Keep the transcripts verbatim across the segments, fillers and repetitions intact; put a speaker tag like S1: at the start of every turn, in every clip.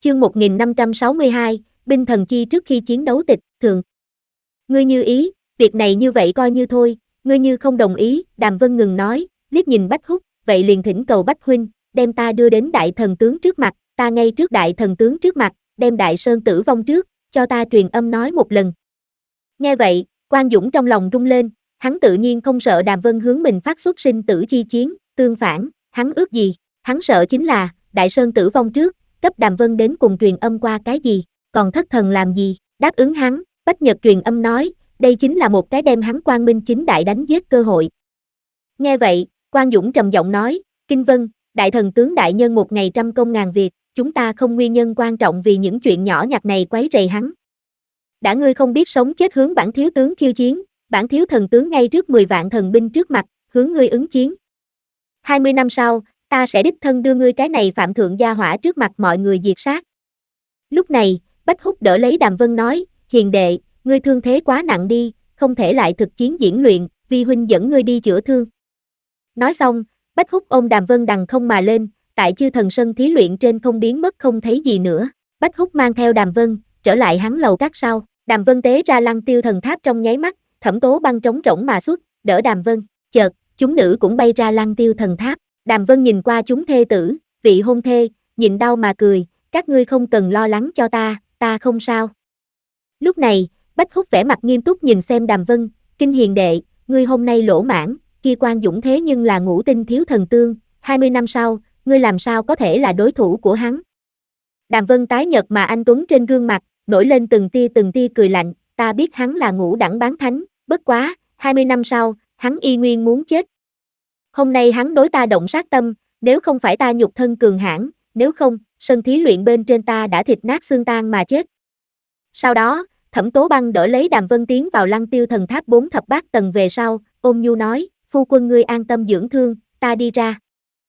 S1: Chương một nghìn năm trăm sáu mươi hai, binh thần chi trước khi chiến đấu tịch, thường. Ngươi như ý, việc này như vậy coi như thôi, ngươi như không đồng ý, Đàm Vân ngừng nói, liếc nhìn Bách Húc, vậy liền thỉnh cầu Bách huynh, đem ta đưa đến đại thần tướng trước mặt, ta ngay trước đại thần tướng trước mặt, đem đại sơn tử vong trước, cho ta truyền âm nói một lần. Nghe vậy, Quan Dũng trong lòng rung lên, hắn tự nhiên không sợ Đàm Vân hướng mình phát xuất sinh tử chi chiến, tương phản, hắn ước gì, hắn sợ chính là, đại sơn tử vong trước, cấp Đàm Vân đến cùng truyền âm qua cái gì, còn thất thần làm gì, đáp ứng hắn, Bách Nhật truyền âm nói, đây chính là một cái đem hắn quang minh chính đại đánh giết cơ hội. Nghe vậy, Quan Dũng trầm giọng nói, Kinh Vân, đại thần tướng đại nhân một ngày trăm công ngàn việc, chúng ta không nguyên nhân quan trọng vì những chuyện nhỏ nhặt này quấy rầy hắn. Đã ngươi không biết sống chết hướng bản thiếu tướng khiêu chiến, bản thiếu thần tướng ngay trước mười vạn thần binh trước mặt, hướng ngươi ứng chiến. hai mươi năm sau, ta sẽ đích thân đưa ngươi cái này phạm thượng gia hỏa trước mặt mọi người diệt sát. Lúc này, Bách Húc đỡ lấy Đàm Vân nói, hiền đệ, ngươi thương thế quá nặng đi, không thể lại thực chiến diễn luyện, vi huynh dẫn ngươi đi chữa thương. Nói xong, Bách Húc ôm Đàm Vân đằng không mà lên, tại chư thần sân thí luyện trên không biến mất không thấy gì nữa. Bách Húc mang theo Đàm Vân, trở lại hắn lầu các sau, Đàm Vân tế ra Lăng Tiêu thần tháp trong nháy mắt, Thẩm Tố Băng trống rỗng mà xuất, đỡ Đàm Vân, chợt, chúng nữ cũng bay ra Lăng Tiêu thần tháp. Đàm Vân nhìn qua chúng thê tử, vị hôn thê, nhịn đau mà cười, các ngươi không cần lo lắng cho ta, ta không sao. Lúc này, Bách Húc vẻ mặt nghiêm túc nhìn xem Đàm Vân, kinh hiền đệ, ngươi hôm nay lỗ mãn, kia Quan Dũng thế nhưng là ngũ tinh thiếu thần tương, hai mươi năm sau, ngươi làm sao có thể là đối thủ của hắn. Đàm Vân tái nhợt mà anh tuấn trên gương mặt, nổi lên từng tia từng tia cười lạnh, ta biết hắn là ngũ đẳng bán thánh, bất quá, hai mươi năm sau, hắn y nguyên muốn chết. Hôm nay hắn đối ta động sát tâm, nếu không phải ta nhục thân cường hãn, nếu không, sân thí luyện bên trên ta đã thịt nát xương tan mà chết. Sau đó, Thẩm Tố Băng đỡ lấy Đàm Vân tiến vào Lăng Tiêu thần tháp bốn thập bát tầng về sau, ôm nhu nói, phu quân ngươi an tâm dưỡng thương, ta đi ra.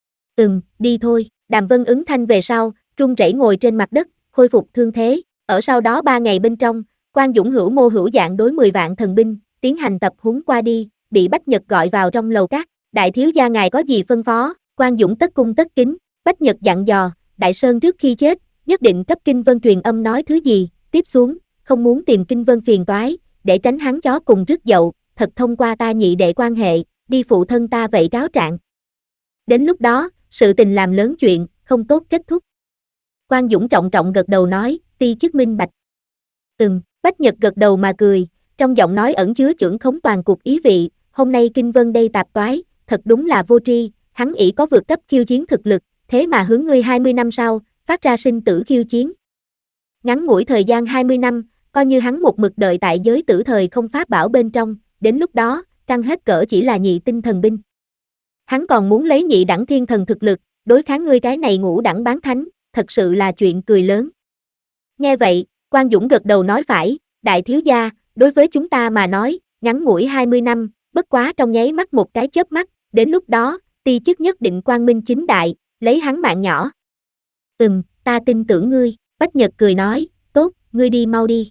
S1: Ừm, đi thôi, Đàm Vân ứng thanh về sau, run rẩy ngồi trên mặt đất, khôi phục thương thế, ở sau đó ba ngày bên trong, Quan Dũng hữu mô hữu dạng đối mười vạn thần binh, tiến hành tập huấn qua đi, bị Bách Nhật gọi vào trong lầu các, đại thiếu gia ngài có gì phân phó, Quan Dũng tất cung tất kính, Bách Nhật dặn dò, Đại Sơn trước khi chết, nhất định cấp Kinh Vân truyền âm nói thứ gì, tiếp xuống, không muốn tìm Kinh Vân phiền toái, để tránh hắn chó cùng rước dậu, thật thông qua ta nhị đệ quan hệ, đi phụ thân ta vậy cáo trạng. Đến lúc đó, sự tình làm lớn chuyện, không tốt kết thúc. Quan Dũng trọng trọng gật đầu nói, ti chức minh bạch. Ừm, Bách Nhật gật đầu mà cười, trong giọng nói ẩn chứa chưởng khống toàn cục ý vị, hôm nay Kinh Vân đây tạp toái, thật đúng là vô tri, hắn ỷ có vượt cấp khiêu chiến thực lực, thế mà hướng ngươi hai mươi năm sau, phát ra sinh tử khiêu chiến. Ngắn ngủi thời gian hai mươi năm, coi như hắn một mực đợi tại giới tử thời không pháp bảo bên trong, đến lúc đó, căng hết cỡ chỉ là nhị tinh thần binh. Hắn còn muốn lấy nhị đẳng thiên thần thực lực, đối kháng ngươi cái này ngũ đẳng bán thánh, thật sự là chuyện cười lớn. Nghe vậy, Quan Dũng gật đầu nói phải, đại thiếu gia, đối với chúng ta mà nói, ngắn ngủi hai mươi năm, bất quá trong nháy mắt một cái chớp mắt, đến lúc đó, ti chức nhất định quang minh chính đại, lấy hắn mạng nhỏ. Ừm, ta tin tưởng ngươi, Bách Nhật cười nói, tốt, ngươi đi mau đi.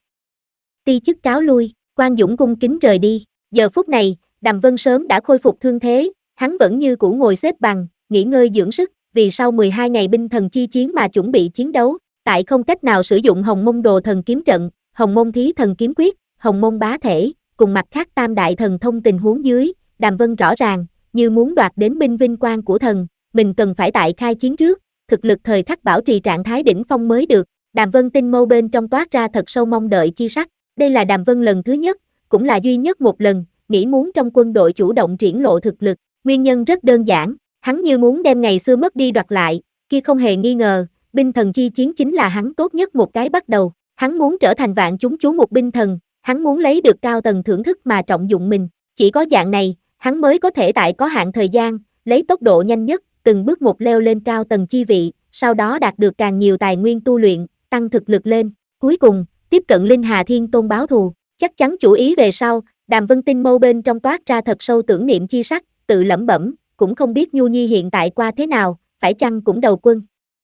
S1: Ti chức cáo lui, Quan Dũng cung kính rời đi, giờ phút này, Đàm Vân sớm đã khôi phục thương thế, hắn vẫn như cũ ngồi xếp bằng, nghỉ ngơi dưỡng sức, vì sau mười hai ngày binh thần chi chiến mà chuẩn bị chiến đấu, tại không cách nào sử dụng Hồng Mông Đồ Thần Kiếm Trận, Hồng Mông Thí Thần Kiếm Quyết, Hồng Mông Bá Thể, cùng mặt khác tam đại thần thông tình huống dưới, Đàm Vân rõ ràng, như muốn đoạt đến binh vinh quang của thần, mình cần phải tại khai chiến trước, thực lực thời khắc bảo trì trạng thái đỉnh phong mới được. Đàm Vân tinh mâu bên trong toát ra thật sâu mong đợi chi sắc, đây là Đàm Vân lần thứ nhất, cũng là duy nhất một lần, nghĩ muốn trong quân đội chủ động triển lộ thực lực, nguyên nhân rất đơn giản, hắn như muốn đem ngày xưa mất đi đoạt lại, kia không hề nghi ngờ, binh thần chi chiến chính là hắn tốt nhất một cái bắt đầu, hắn muốn trở thành vạn chúng chú một binh thần, hắn muốn lấy được cao tầng thưởng thức mà trọng dụng mình, chỉ có dạng này, hắn mới có thể tại có hạn thời gian, lấy tốc độ nhanh nhất, từng bước một leo lên cao tầng chi vị, sau đó đạt được càng nhiều tài nguyên tu luyện, tăng thực lực lên, cuối cùng, tiếp cận Linh Hà Thiên Tôn báo thù, chắc chắn chủ ý về sau, Đàm Vân tinh mâu bên trong toát ra thật sâu tưởng niệm chi sắc, tự lẩm bẩm, cũng không biết Nhu Nhi hiện tại qua thế nào, phải chăng cũng đầu quân.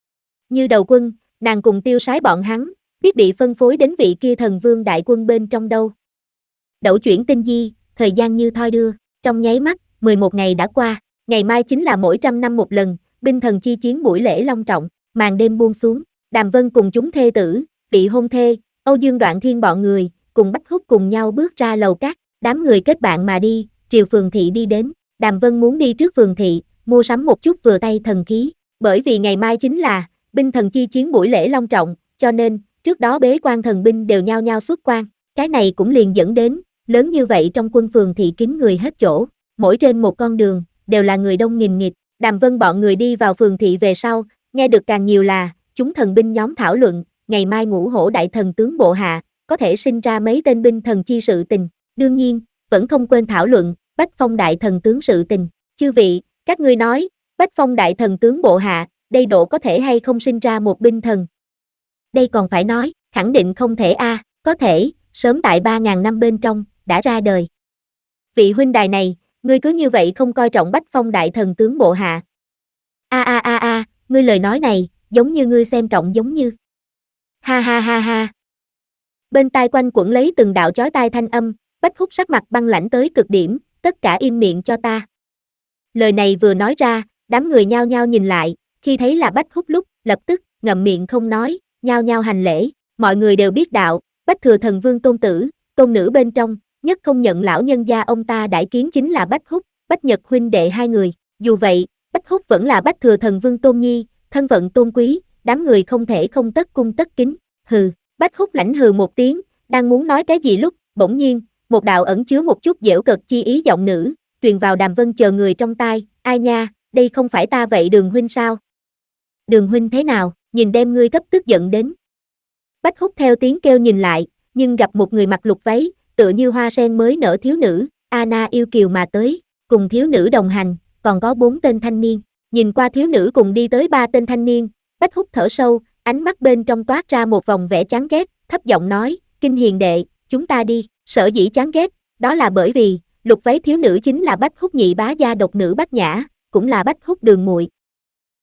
S1: Như đầu quân, nàng cùng tiêu sái bọn hắn, biết bị phân phối đến vị kia thần vương đại quân bên trong đâu. Đẩu chuyển tinh di, thời gian như thoi đưa, trong nháy mắt, mười một ngày đã qua, ngày mai chính là mỗi trăm năm một lần, binh thần chi chiến buổi lễ long trọng, màn đêm buông xuống, Đàm Vân cùng chúng thê tử, vị hôn thê, Âu Dương Đoạn Thiên bọn người, cùng Bách Húc cùng nhau bước ra lầu cát, đám người kết bạn mà đi, triều phường thị đi đến, Đàm Vân muốn đi trước phường thị, mua sắm một chút vừa tay thần khí, bởi vì ngày mai chính là binh thần chi chiến buổi lễ long trọng, cho nên, trước đó bế quan thần binh đều nhao nhao xuất quan, cái này cũng liền dẫn đến, lớn như vậy trong quân phường thị kín người hết chỗ, mỗi trên một con đường, đều là người đông nghìn nghịt, Đàm Vân bọn người đi vào phường thị về sau, nghe được càng nhiều là, chúng thần binh nhóm thảo luận, ngày mai Ngũ Hổ đại thần tướng bộ hạ, có thể sinh ra mấy tên binh thần chi sự tình, đương nhiên, vẫn không quên thảo luận, Bách Phong đại thần tướng sự tình, chư vị, các ngươi nói, Bách Phong đại thần tướng bộ hạ, đây độ có thể hay không sinh ra một binh thần? Đây còn phải nói, khẳng định không thể a, à, có thể, sớm tại ba ngàn năm bên trong, đã ra đời. Vị huynh đài này, ngươi cứ như vậy không coi trọng Bách Phong đại thần tướng bộ hạ. A a a a, ngươi lời nói này, giống như ngươi xem trọng giống như. Ha ha ha ha. Bên tai quanh quẩn lấy từng đạo chói tai thanh âm, Bách Húc sắc mặt băng lãnh tới cực điểm, tất cả im miệng cho ta. Lời này vừa nói ra, đám người nhao nhao nhìn lại, khi thấy là Bách Húc lúc, lập tức, ngậm miệng không nói, nhao nhao hành lễ, mọi người đều biết đạo, Bách Thừa Thần Vương tôn tử, tôn nữ bên trong, nhất không nhận lão nhân gia ông ta đại kiến chính là Bách Húc, Bách Nhật huynh đệ hai người, dù vậy, Bách Húc vẫn là Bách Thừa Thần Vương tôn nhi, thân phận tôn quý, đám người không thể không tất cung tất kính, hừ, Bách Húc lãnh hừ một tiếng, đang muốn nói cái gì lúc, bỗng nhiên, một đạo ẩn chứa một chút giễu cợt chi ý giọng nữ, truyền vào Đàm Vân chờ người trong tai, ai nha, đây không phải ta vậy Đường huynh sao? Đường huynh thế nào, nhìn đem ngươi cấp tức giận đến. Bách Húc theo tiếng kêu nhìn lại, nhưng gặp một người mặc lục váy, tựa như hoa sen mới nở thiếu nữ, Anna yêu kiều mà tới, cùng thiếu nữ đồng hành, còn có bốn tên thanh niên. Nhìn qua thiếu nữ cùng đi tới ba tên thanh niên, Bách Húc thở sâu, ánh mắt bên trong toát ra một vòng vẻ chán ghét, thấp giọng nói, Kinh Hiền đệ, chúng ta đi, sở dĩ chán ghét, đó là bởi vì, lục váy thiếu nữ chính là Bách Húc nhị bá gia độc nữ Bách Nhã, cũng là Bách Húc đường muội,